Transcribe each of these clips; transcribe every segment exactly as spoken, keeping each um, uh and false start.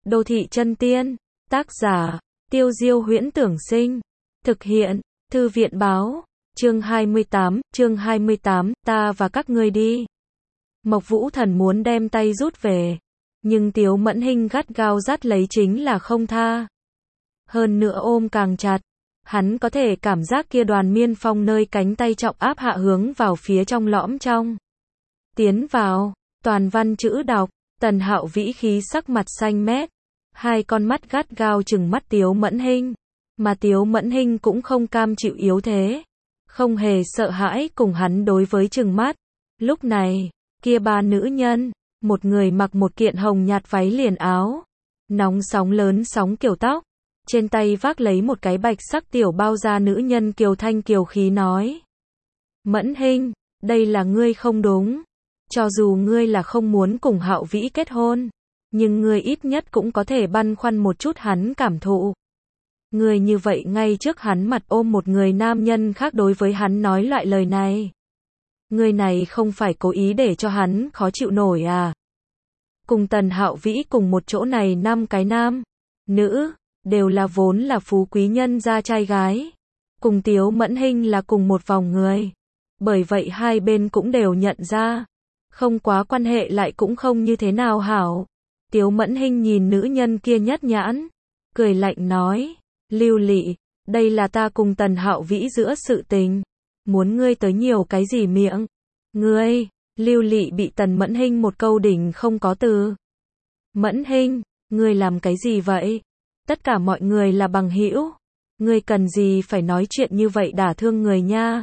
Đô thị chân tiên. Tác giả, Tiêu Diêu Huyễn Tưởng Sinh. Thực hiện, Thư viện Báo. Chương hai mươi tám, chương hai mươi tám, ta và các ngươi đi. Mộc Vũ Thần muốn đem tay rút về, nhưng Tiếu Mẫn Hinh gắt gao dắt lấy chính là không tha. Hơn nữa ôm càng chặt, hắn có thể cảm giác kia đoàn miên phong nơi cánh tay trọng áp hạ hướng vào phía trong lõm trong. Tiến vào, toàn văn chữ đọc, Tần Hạo Vĩ khí sắc mặt xanh mét, hai con mắt gắt gao trừng mắt Tiếu Mẫn Hinh, mà Tiếu Mẫn Hinh cũng không cam chịu yếu thế, không hề sợ hãi cùng hắn đối với trừng mắt. Lúc này, kia ba nữ nhân, một người mặc một kiện hồng nhạt váy liền áo, nóng sóng lớn sóng kiểu tóc, trên tay vác lấy một cái bạch sắc tiểu bao da, nữ nhân kiều thanh kiều khí nói: Mẫn Hinh, đây là ngươi không đúng. Cho dù ngươi là không muốn cùng Hạo Vĩ kết hôn, nhưng ngươi ít nhất cũng có thể băn khoăn một chút hắn cảm thụ. Ngươi như vậy ngay trước hắn mặt ôm một người nam nhân khác đối với hắn nói loại lời này. Ngươi này không phải cố ý để cho hắn khó chịu nổi à? Cùng Tần Hạo Vĩ cùng một chỗ này năm cái nam, nữ, đều là vốn là phú quý nhân gia trai gái. Cùng Tiếu Mẫn Hinh là cùng một vòng người. Bởi vậy hai bên cũng đều nhận ra. Không quá quan hệ lại cũng không như thế nào hảo. Tiếu Mẫn Hinh nhìn nữ nhân kia nhất nhãn, cười lạnh nói: Lưu Lị, đây là ta cùng Tần Hạo Vĩ giữa sự tình, muốn ngươi tới nhiều cái gì miệng? Ngươi, Lưu Lị bị Tần Mẫn Hinh một câu đỉnh không có từ. Mẫn Hinh, ngươi làm cái gì vậy? Tất cả mọi người là bằng hữu, ngươi cần gì phải nói chuyện như vậy đả thương người nha?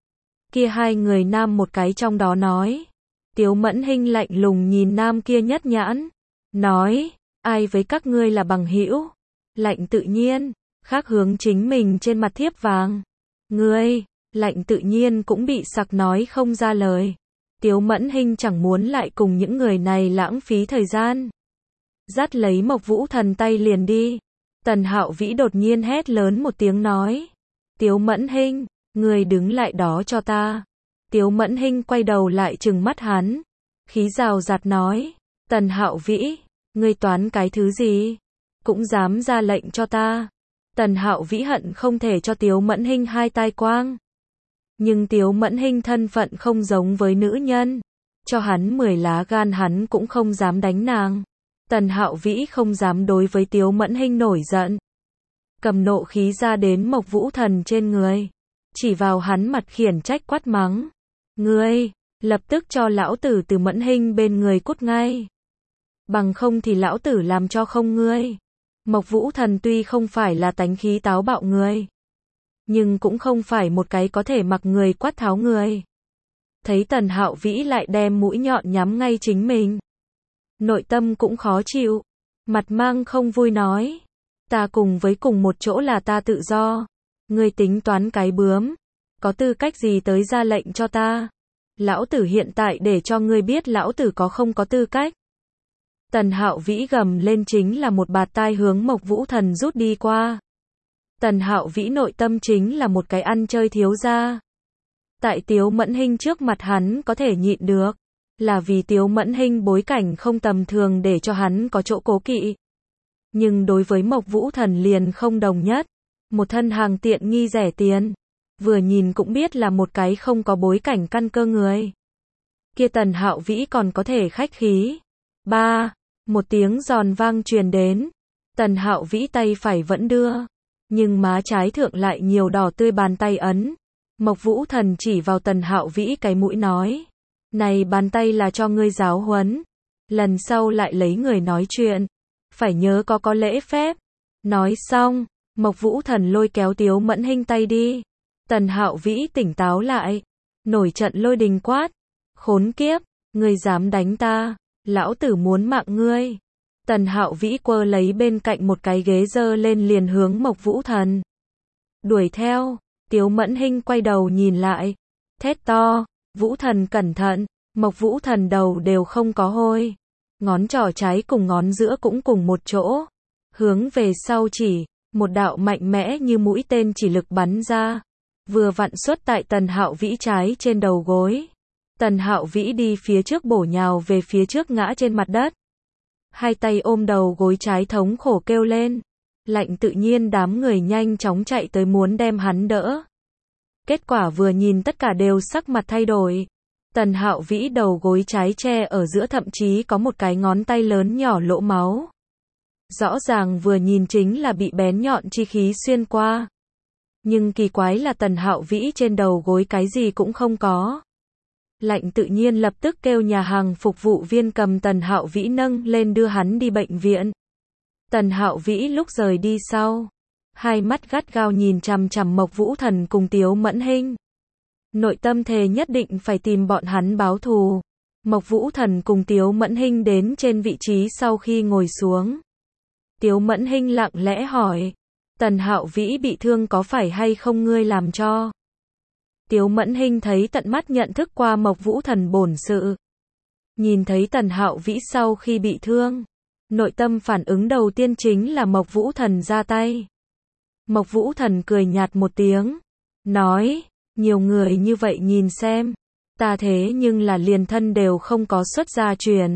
Kia hai người nam một cái trong đó nói. Tiếu Mẫn Hinh lạnh lùng nhìn nam kia nhất nhãn, nói: ai với các ngươi là bằng hữu? Lạnh tự nhiên, khác hướng chính mình trên mặt thiếp vàng. Ngươi, Lạnh tự nhiên cũng bị sặc nói không ra lời. Tiếu Mẫn Hinh chẳng muốn lại cùng những người này lãng phí thời gian. Dắt lấy Mộc Vũ Thần tay liền đi. Tần Hạo Vĩ đột nhiên hét lớn một tiếng nói: Tiếu Mẫn Hinh, ngươi đứng lại đó cho ta. Tiếu Mẫn Hinh quay đầu lại trừng mắt hắn, khí rào rạt nói: Tần Hạo Vĩ, ngươi toán cái thứ gì? Cũng dám ra lệnh cho ta. Tần Hạo Vĩ hận không thể cho Tiếu Mẫn Hinh hai tai quang. Nhưng Tiếu Mẫn Hinh thân phận không giống với nữ nhân, cho hắn mười lá gan hắn cũng không dám đánh nàng. Tần Hạo Vĩ không dám đối với Tiếu Mẫn Hinh nổi giận, cầm nộ khí ra đến Mộc Vũ Thần trên người, chỉ vào hắn mặt khiển trách quát mắng: Ngươi, lập tức cho lão tử từ Mẫn Hinh bên người cút ngay. Bằng không thì lão tử làm cho không ngươi. Mộc Vũ Thần tuy không phải là tánh khí táo bạo người, nhưng cũng không phải một cái có thể mặc người quát tháo người. Thấy Tần Hạo Vĩ lại đem mũi nhọn nhắm ngay chính mình, nội tâm cũng khó chịu, mặt mang không vui nói: Ta cùng với cùng một chỗ là ta tự do, ngươi tính toán cái bướm, có tư cách gì tới ra lệnh cho ta? Lão tử hiện tại để cho ngươi biết lão tử có không có tư cách. Tần Hạo Vĩ gầm lên chính là một bạt tai hướng Mộc Vũ Thần rút đi qua. Tần Hạo Vĩ nội tâm chính là một cái ăn chơi thiếu gia. Tại Tiếu Mẫn Hinh trước mặt hắn có thể nhịn được, là vì Tiếu Mẫn Hinh bối cảnh không tầm thường để cho hắn có chỗ cố kỵ. Nhưng đối với Mộc Vũ Thần liền không đồng nhất, một thân hàng tiện nghi rẻ tiền, vừa nhìn cũng biết là một cái không có bối cảnh căn cơ người. Kia Tần Hạo Vĩ còn có thể khách khí. Ba, một tiếng giòn vang truyền đến. Tần Hạo Vĩ tay phải vẫn đưa, nhưng má trái thượng lại nhiều đỏ tươi bàn tay ấn. Mộc Vũ Thần chỉ vào Tần Hạo Vĩ cái mũi nói: Này bàn tay là cho ngươi giáo huấn, lần sau lại lấy người nói chuyện, phải nhớ có có lễ phép. Nói xong, Mộc Vũ Thần lôi kéo Tiếu Mẫn Hinh tay đi. Tần Hạo Vĩ tỉnh táo lại, nổi trận lôi đình quát: Khốn kiếp, ngươi dám đánh ta, lão tử muốn mạng ngươi. Tần Hạo Vĩ quơ lấy bên cạnh một cái ghế giơ lên liền hướng Mộc Vũ Thần đuổi theo. Tiếu Mẫn Hinh quay đầu nhìn lại, thét to: Vũ Thần cẩn thận. Mộc Vũ Thần đầu đều không có hôi, ngón trỏ trái cùng ngón giữa cũng cùng một chỗ, hướng về sau chỉ, một đạo mạnh mẽ như mũi tên chỉ lực bắn ra, vừa vặn xuất tại Tần Hạo Vĩ trái trên đầu gối. Tần Hạo Vĩ đi phía trước bổ nhào về phía trước ngã trên mặt đất. hai tay ôm đầu gối trái thống khổ kêu lên. Lạnh tự nhiên đám người nhanh chóng chạy tới muốn đem hắn đỡ. Kết quả vừa nhìn tất cả đều sắc mặt thay đổi. Tần Hạo Vĩ đầu gối trái che ở giữa thậm chí có một cái ngón tay lớn nhỏ lỗ máu. Rõ ràng vừa nhìn chính là bị bén nhọn chi khí xuyên qua. Nhưng kỳ quái là Tần Hạo Vĩ trên đầu gối cái gì cũng không có. Lạnh tự nhiên lập tức kêu nhà hàng phục vụ viên cầm Tần Hạo Vĩ nâng lên đưa hắn đi bệnh viện. Tần Hạo Vĩ lúc rời đi sau, hai mắt gắt gao nhìn chằm chằm Mộc Vũ Thần cùng Tiếu Mẫn Hinh. Nội tâm thề nhất định phải tìm bọn hắn báo thù. Mộc Vũ Thần cùng Tiếu Mẫn Hinh đến trên vị trí sau khi ngồi xuống. Tiếu Mẫn Hinh lặng lẽ hỏi, Tần Hạo Vĩ bị thương có phải hay không ngươi làm cho? Tiếu Mẫn Hinh thấy tận mắt nhận thức qua Mộc Vũ Thần bổn sự. Nhìn thấy Tần Hạo Vĩ sau khi bị thương, nội tâm phản ứng đầu tiên chính là Mộc Vũ Thần ra tay. Mộc Vũ Thần cười nhạt một tiếng, nói, nhiều người như vậy nhìn xem, ta thế nhưng là liền thân đều không có xuất gia truyền.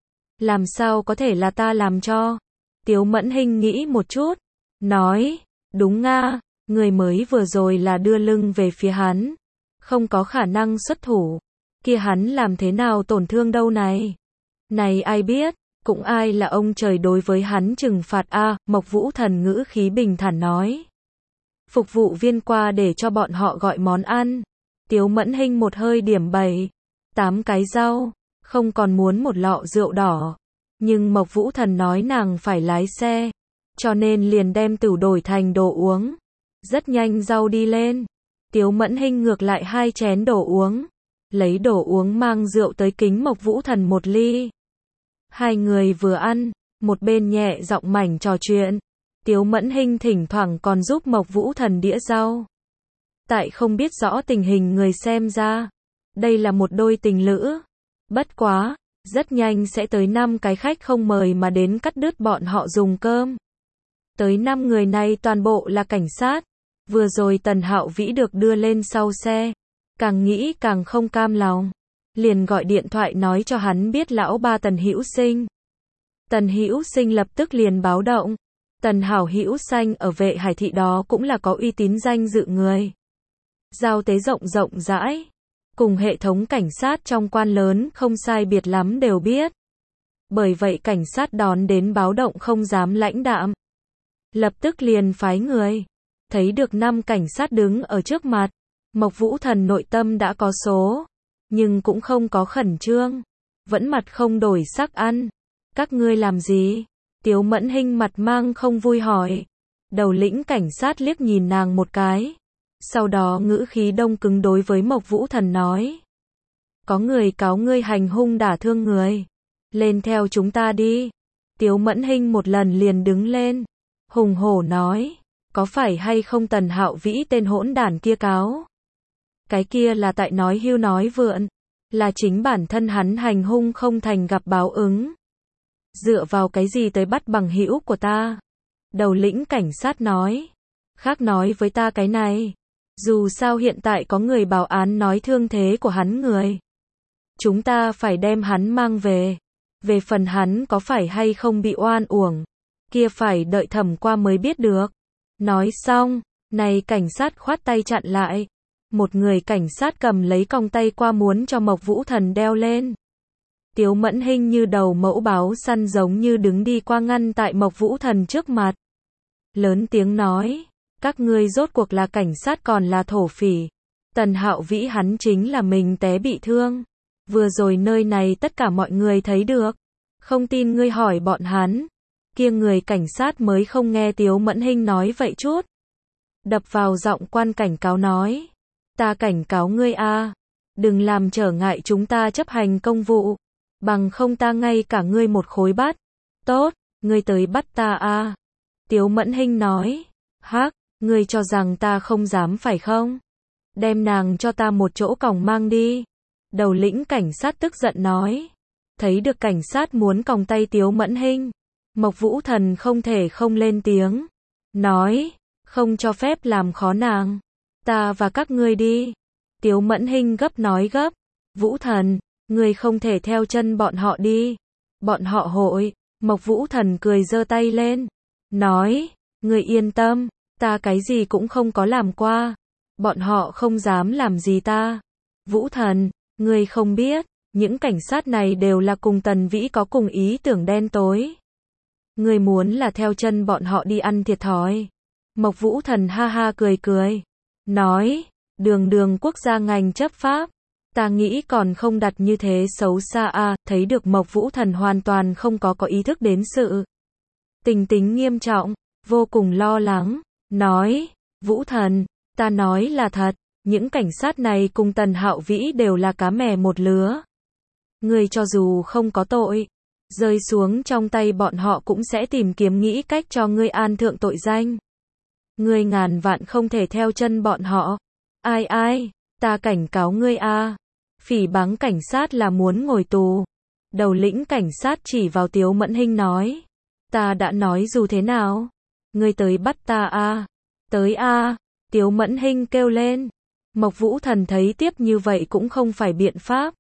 Làm sao có thể là ta làm cho? Tiếu Mẫn Hinh nghĩ một chút, nói, đúng nga, người mới vừa rồi là đưa lưng về phía hắn, không có khả năng xuất thủ, kia hắn làm thế nào tổn thương đâu này? Này ai biết, cũng ai là ông trời đối với hắn trừng phạt a, à, Mộc Vũ Thần ngữ khí bình thản nói. Phục vụ viên qua để cho bọn họ gọi món ăn. Tiếu Mẫn Hinh một hơi điểm bảy, tám cái rau, không còn muốn một lọ rượu đỏ. Nhưng Mộc Vũ Thần nói nàng phải lái xe, cho nên liền đem tửu đổi thành đồ uống. Rất nhanh rau đi lên. Tiếu Mẫn Hinh ngược lại hai chén đồ uống, lấy đồ uống mang rượu tới kính Mộc Vũ Thần một ly. Hai người vừa ăn, một bên nhẹ giọng mảnh trò chuyện. Tiếu Mẫn Hinh thỉnh thoảng còn giúp Mộc Vũ Thần đĩa rau. Tại không biết rõ tình hình người xem ra, đây là một đôi tình lữ. Bất quá, rất nhanh sẽ tới năm cái khách không mời mà đến cắt đứt bọn họ dùng cơm. Tới năm người này toàn bộ là cảnh sát. Vừa rồi Tần Hạo Vĩ được đưa lên sau xe, càng nghĩ càng không cam lòng, liền gọi điện thoại nói cho hắn biết lão ba Tần Hữu Sinh. Tần Hữu Sinh lập tức liền báo động. Tần Hảo Hữu Xanh ở Vệ Hải thị đó cũng là có uy tín danh dự người. Giao tế rộng rộng rãi, cùng hệ thống cảnh sát trong quan lớn không sai biệt lắm đều biết. Bởi vậy cảnh sát đón đến báo động không dám lãnh đạm. Lập tức liền phái người. Thấy được năm cảnh sát đứng ở trước mặt, Mộc Vũ Thần nội tâm đã có số, nhưng cũng không có khẩn trương, vẫn mặt không đổi sắc ăn. Các ngươi làm gì? Tiếu Mẫn Hinh mặt mang không vui hỏi. Đầu lĩnh cảnh sát liếc nhìn nàng một cái, sau đó ngữ khí đông cứng đối với Mộc Vũ Thần nói. Có người cáo ngươi hành hung đả thương người. Lên theo chúng ta đi. Tiếu Mẫn Hinh một lần liền đứng lên, hùng hổ nói. Có phải hay không Tần Hạo Vĩ tên hỗn đản kia cáo? Cái kia là tại nói hưu nói vượn, là chính bản thân hắn hành hung không thành gặp báo ứng. Dựa vào cái gì tới bắt bằng hữu của ta? Đầu lĩnh cảnh sát nói. Khác nói với ta cái này. Dù sao hiện tại có người báo án nói thương thế của hắn người. Chúng ta phải đem hắn mang về. Về phần hắn có phải hay không bị oan uổng, kia phải đợi thẩm qua mới biết được. Nói xong, này cảnh sát khoát tay chặn lại. Một người cảnh sát cầm lấy còng tay qua muốn cho Mộc Vũ Thần đeo lên. Tiếu Mẫn Hinh như đầu mẫu báo săn giống như đứng đi qua ngăn tại Mộc Vũ Thần trước mặt. Lớn tiếng nói, các ngươi rốt cuộc là cảnh sát còn là thổ phỉ. Tần Hạo Vĩ hắn chính là mình té bị thương. Vừa rồi nơi này tất cả mọi người thấy được. Không tin ngươi hỏi bọn hắn. Kia người cảnh sát mới không nghe Tiếu Mẫn Hinh nói vậy chút. Đập vào giọng quan cảnh cáo nói. Ta cảnh cáo ngươi a, đừng làm trở ngại chúng ta chấp hành công vụ. Bằng không ta ngay cả ngươi một khối bắt. Tốt, ngươi tới bắt ta a. Tiếu Mẫn Hinh nói. Hắc, ngươi cho rằng ta không dám phải không? Đem nàng cho ta một chỗ còng mang đi. Đầu lĩnh cảnh sát tức giận nói. Thấy được cảnh sát muốn còng tay Tiếu Mẫn Hinh, Mộc Vũ Thần không thể không lên tiếng. Nói, không cho phép làm khó nàng. Ta và các ngươi đi. Tiếu Mẫn Hinh gấp nói gấp. Vũ Thần, ngươi không thể theo chân bọn họ đi. Bọn họ hội Mộc Vũ Thần cười giơ tay lên, nói, ngươi yên tâm, ta cái gì cũng không có làm qua, bọn họ không dám làm gì ta. Vũ Thần, ngươi không biết, những cảnh sát này đều là cùng Tần Vĩ có cùng ý tưởng đen tối. Ngươi muốn là theo chân bọn họ đi ăn thiệt thòi. Mộc Vũ Thần ha ha cười cười, nói, đường đường quốc gia ngành chấp pháp, ta nghĩ còn không đặt như thế xấu xa à, thấy được Mộc Vũ Thần hoàn toàn không có có ý thức đến sự tình tính nghiêm trọng, vô cùng lo lắng, nói, Vũ Thần, ta nói là thật, những cảnh sát này cùng Tần Hạo Vĩ đều là cá mè một lứa. Ngươi cho dù không có tội, rơi xuống trong tay bọn họ cũng sẽ tìm kiếm nghĩ cách cho ngươi an thượng tội danh. Ngươi ngàn vạn không thể theo chân bọn họ. Ai ai, ta cảnh cáo ngươi a, phỉ báng cảnh sát là muốn ngồi tù. Đầu lĩnh cảnh sát chỉ vào Tiếu Mẫn Hinh nói, ta đã nói dù thế nào, ngươi tới bắt ta a, tới a. Tiếu Mẫn Hinh kêu lên. Mộc Vũ Thần thấy tiếp như vậy cũng không phải biện pháp.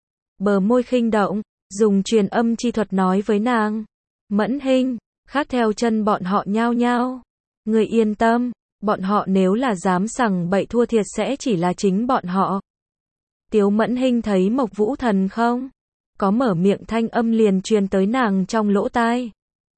Bờ môi khinh động, dùng truyền âm chi thuật nói với nàng, Mẫn Hinh, khác theo chân bọn họ nhao nhao. Ngươi yên tâm, bọn họ nếu là dám sằng bậy thua thiệt sẽ chỉ là chính bọn họ. Tiếu Mẫn Hinh thấy Mộc Vũ Thần không có mở miệng, thanh âm liền truyền tới nàng trong lỗ tai.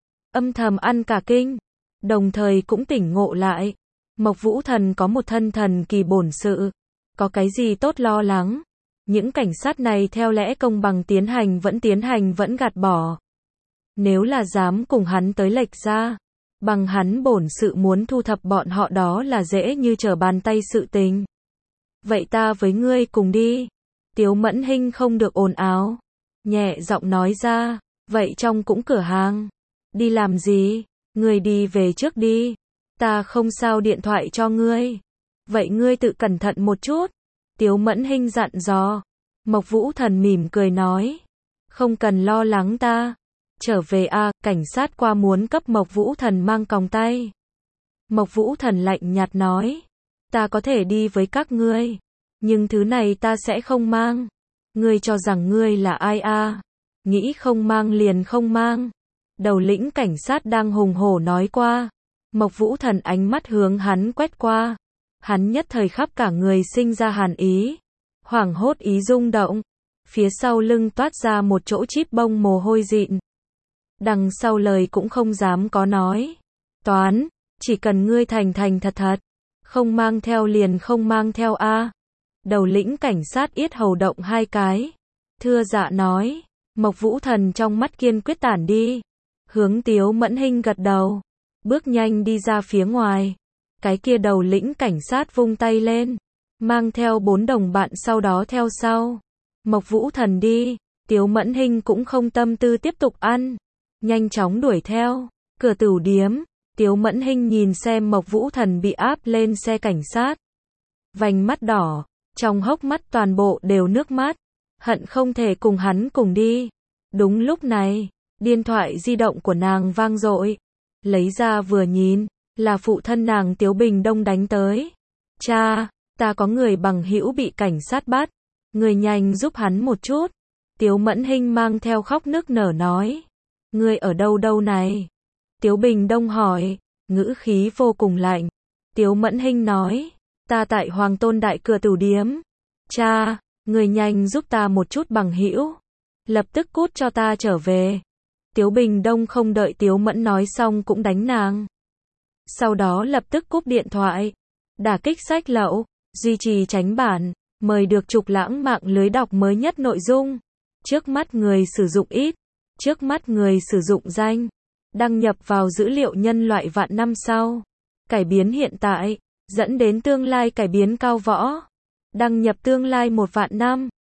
Âm thầm ăn cả kinh, đồng thời cũng tỉnh ngộ lại. Mộc Vũ Thần có một thân thần kỳ bổn sự, có cái gì tốt lo lắng. Những cảnh sát này theo lẽ công bằng tiến hành vẫn tiến hành vẫn gạt bỏ. Nếu là dám cùng hắn tới lệch ra, bằng hắn bổn sự muốn thu thập bọn họ đó là dễ như trở bàn tay sự tình. Vậy ta với ngươi cùng đi. Tiếu Mẫn Hinh không được ồn ào, nhẹ giọng nói ra, vậy trong cũng cửa hàng. Đi làm gì? Ngươi đi về trước đi. Ta không sao điện thoại cho ngươi. Vậy ngươi tự cẩn thận một chút. Tiếu Mẫn Hinh dặn dò. Mộc Vũ Thần mỉm cười nói, không cần lo lắng ta. Trở về a, à, cảnh sát qua muốn cấp Mộc Vũ Thần mang còng tay. Mộc Vũ Thần lạnh nhạt nói, ta có thể đi với các ngươi, nhưng thứ này ta sẽ không mang. Ngươi cho rằng ngươi là ai a? À? Nghĩ không mang liền không mang. Đầu lĩnh cảnh sát đang hùng hổ nói qua. Mộc Vũ Thần ánh mắt hướng hắn quét qua. Hắn nhất thời khắp cả người sinh ra hàn ý. Hoảng hốt ý rung động. Phía sau lưng toát ra một chỗ chíp bông mồ hôi dịn. Đằng sau lời cũng không dám có nói. Toán, chỉ cần ngươi thành thành thật thật. Không mang theo liền không mang theo a. À. Đầu lĩnh cảnh sát yết hầu động hai cái. Thưa dạ nói. Mộc Vũ Thần trong mắt kiên quyết tản đi. Hướng Tiếu Mẫn Hinh gật đầu. Bước nhanh đi ra phía ngoài. Cái kia đầu lĩnh cảnh sát vung tay lên. Mang theo bốn đồng bạn sau đó theo sau. Mộc Vũ Thần đi. Tiếu Mẫn Hinh cũng không tâm tư tiếp tục ăn. Nhanh chóng đuổi theo. Cửa tửu điếm. Tiếu Mẫn Hinh nhìn xem Mộc Vũ Thần bị áp lên xe cảnh sát. Vành mắt đỏ. Trong hốc mắt toàn bộ đều nước mắt. Hận không thể cùng hắn cùng đi. Đúng lúc này, điện thoại di động của nàng vang dội. Lấy ra vừa nhìn, là phụ thân nàng Tiếu Bình Đông đánh tới. Cha, ta có người bằng hữu bị cảnh sát bắt. Người nhanh giúp hắn một chút. Tiếu Mẫn Hinh mang theo khóc nức nở nói. Ngươi ở đâu đâu này? Tiếu Bình Đông hỏi, ngữ khí vô cùng lạnh. Tiếu Mẫn Hinh nói, ta tại Hoàng Tôn Đại cửa tửu điếm. Cha, người nhanh giúp ta một chút bằng hữu. Lập tức cút cho ta trở về. Tiếu Bình Đông không đợi Tiếu Mẫn nói xong cũng đánh nàng. Sau đó lập tức cúp điện thoại. Đả kích sách lậu, duy trì tránh bản, mời được Trục Lãng mạng lưới đọc mới nhất nội dung. Trước mắt người sử dụng ít, trước mắt người sử dụng danh. Đăng nhập vào dữ liệu nhân loại vạn năm sau. Cải biến hiện tại, dẫn đến tương lai cải biến cao võ. Đăng nhập tương lai một vạn năm.